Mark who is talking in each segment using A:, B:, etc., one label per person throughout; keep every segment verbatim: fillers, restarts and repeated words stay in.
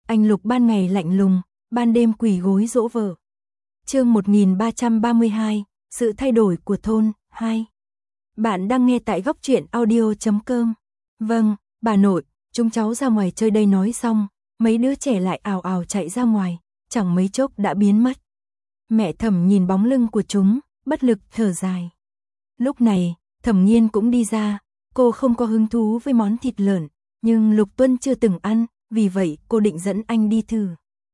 A: anh Lục ban ngày lạnh lùng, ban đêm quỳ gối dỗ vợ. Chương một nghìn ba trăm ba mươi hai, sự thay đổi của thôn hai. Bạn đang nghe tại góc truyện audio chấm com. Vâng, bà nội, chúng cháu ra ngoài chơi đây, nói xong, mấy đứa trẻ lại ào ào chạy ra ngoài, chẳng mấy chốc đã biến mất. Mẹ Thẩm nhìn bóng lưng của chúng, bất lực thở dài. Lúc này, Thẩm Nghiên cũng đi ra, cô không có hứng thú với món thịt lợn, nhưng Lục Tuân chưa từng ăn, vì vậy cô định dẫn anh đi thử.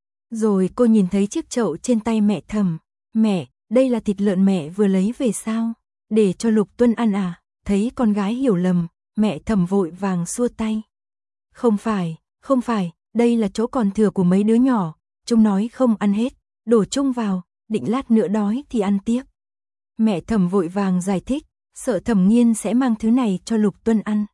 A: Rồi cô nhìn thấy chiếc chậu trên tay mẹ Thẩm. Mẹ, đây là thịt lợn mẹ vừa lấy về sao? Để cho Lục Tuân ăn à? Thấy con gái hiểu lầm, mẹ Thẩm vội vàng xua tay. Không phải, không phải, đây là chỗ còn thừa của mấy đứa nhỏ, chúng nói không ăn hết, đổ chung vào, định lát nữa đói thì ăn tiếp. Mẹ Thẩm vội vàng giải thích, sợ Thẩm Nghiên sẽ mang thứ này cho Lục Tuân ăn.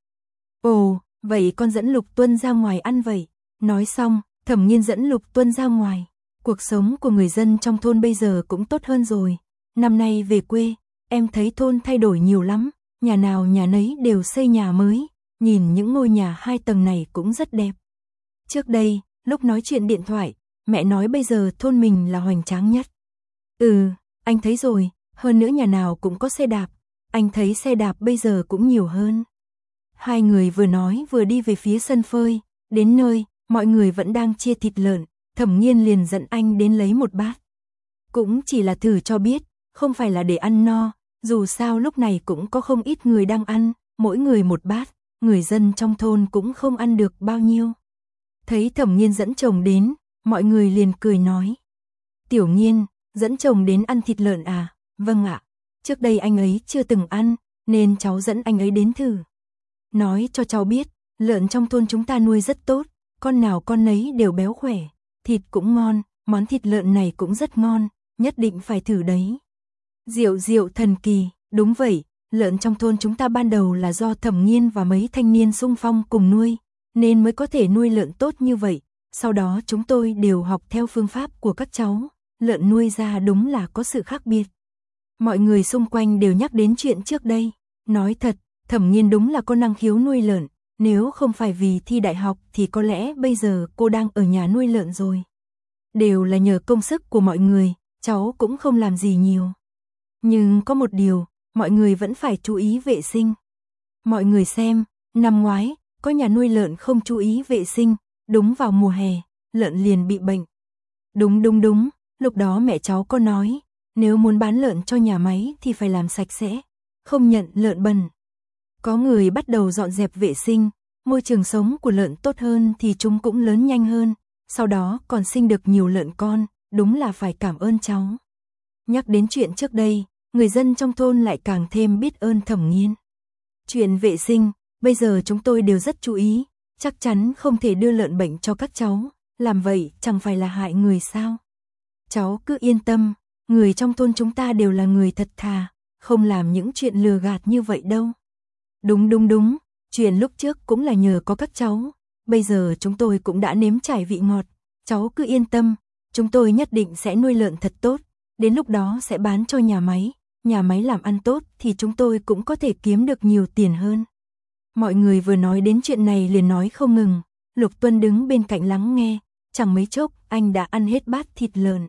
A: Ồ, vậy con dẫn Lục Tuân ra ngoài ăn vậy. Nói xong, Thẩm Nghiên dẫn Lục Tuân ra ngoài. Cuộc sống của người dân trong thôn bây giờ cũng tốt hơn rồi. Năm nay về quê, em thấy thôn thay đổi nhiều lắm, nhà nào nhà nấy đều xây nhà mới, nhìn những ngôi nhà hai tầng này cũng rất đẹp. Trước đây, lúc nói chuyện điện thoại, mẹ nói bây giờ thôn mình là hoành tráng nhất. Ừ, anh thấy rồi, hơn nữa nhà nào cũng có xe đạp, anh thấy xe đạp bây giờ cũng nhiều hơn. Hai người vừa nói vừa đi về phía sân phơi, đến nơi, mọi người vẫn đang chia thịt lợn, Thẩm Nghiên liền dẫn anh đến lấy một bát. Cũng chỉ là thử cho biết, không phải là để ăn no, dù sao lúc này cũng có không ít người đang ăn, mỗi người một bát, người dân trong thôn cũng không ăn được bao nhiêu. Thấy Thẩm Nghiên dẫn chồng đến, mọi người liền cười nói. Tiểu Nghiên, dẫn chồng đến ăn thịt lợn à? Vâng ạ, trước đây anh ấy chưa từng ăn, nên cháu dẫn anh ấy đến thử. Nói cho cháu biết, lợn trong thôn chúng ta nuôi rất tốt, con nào con nấy đều béo khỏe, thịt cũng ngon, món thịt lợn này cũng rất ngon, nhất định phải thử đấy. Rượu rượu thần kỳ, đúng vậy, lợn trong thôn chúng ta ban đầu là do Thẩm Nghiên và mấy thanh niên xung phong cùng nuôi, nên mới có thể nuôi lợn tốt như vậy, sau đó chúng tôi đều học theo phương pháp của các cháu, lợn nuôi ra đúng là có sự khác biệt. Mọi người xung quanh đều nhắc đến chuyện trước đây, nói thật, Thẩm Nghiên đúng là có năng khiếu nuôi lợn, nếu không phải vì thi đại học thì có lẽ bây giờ cô đang ở nhà nuôi lợn rồi. Đều là nhờ công sức của mọi người, cháu cũng không làm gì nhiều. Nhưng có một điều, mọi người vẫn phải chú ý vệ sinh. Mọi người xem, năm ngoái, có nhà nuôi lợn không chú ý vệ sinh, đúng vào mùa hè, lợn liền bị bệnh. Đúng đúng đúng, lúc đó mẹ cháu có nói, nếu muốn bán lợn cho nhà máy thì phải làm sạch sẽ, không nhận lợn bẩn. Có người bắt đầu dọn dẹp vệ sinh, môi trường sống của lợn tốt hơn thì chúng cũng lớn nhanh hơn, sau đó còn sinh được nhiều lợn con, đúng là phải cảm ơn cháu. Nhắc đến chuyện trước đây, người dân trong thôn lại càng thêm biết ơn Thẩm Nghiên. Chuyện vệ sinh, bây giờ chúng tôi đều rất chú ý, chắc chắn không thể đưa lợn bệnh cho các cháu, làm vậy chẳng phải là hại người sao. Cháu cứ yên tâm, người trong thôn chúng ta đều là người thật thà, không làm những chuyện lừa gạt như vậy đâu. Đúng đúng đúng, chuyện lúc trước cũng là nhờ có các cháu, bây giờ chúng tôi cũng đã nếm trải vị ngọt, cháu cứ yên tâm, chúng tôi nhất định sẽ nuôi lợn thật tốt, đến lúc đó sẽ bán cho nhà máy, nhà máy làm ăn tốt thì chúng tôi cũng có thể kiếm được nhiều tiền hơn. Mọi người vừa nói đến chuyện này liền nói không ngừng, Lục Tuân đứng bên cạnh lắng nghe, chẳng mấy chốc anh đã ăn hết bát thịt lợn.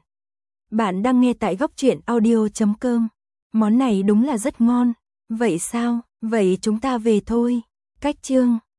A: Bạn đang nghe tại góc truyện audio chấm com, món này đúng là rất ngon, vậy sao, vậy chúng ta về thôi, cách chương.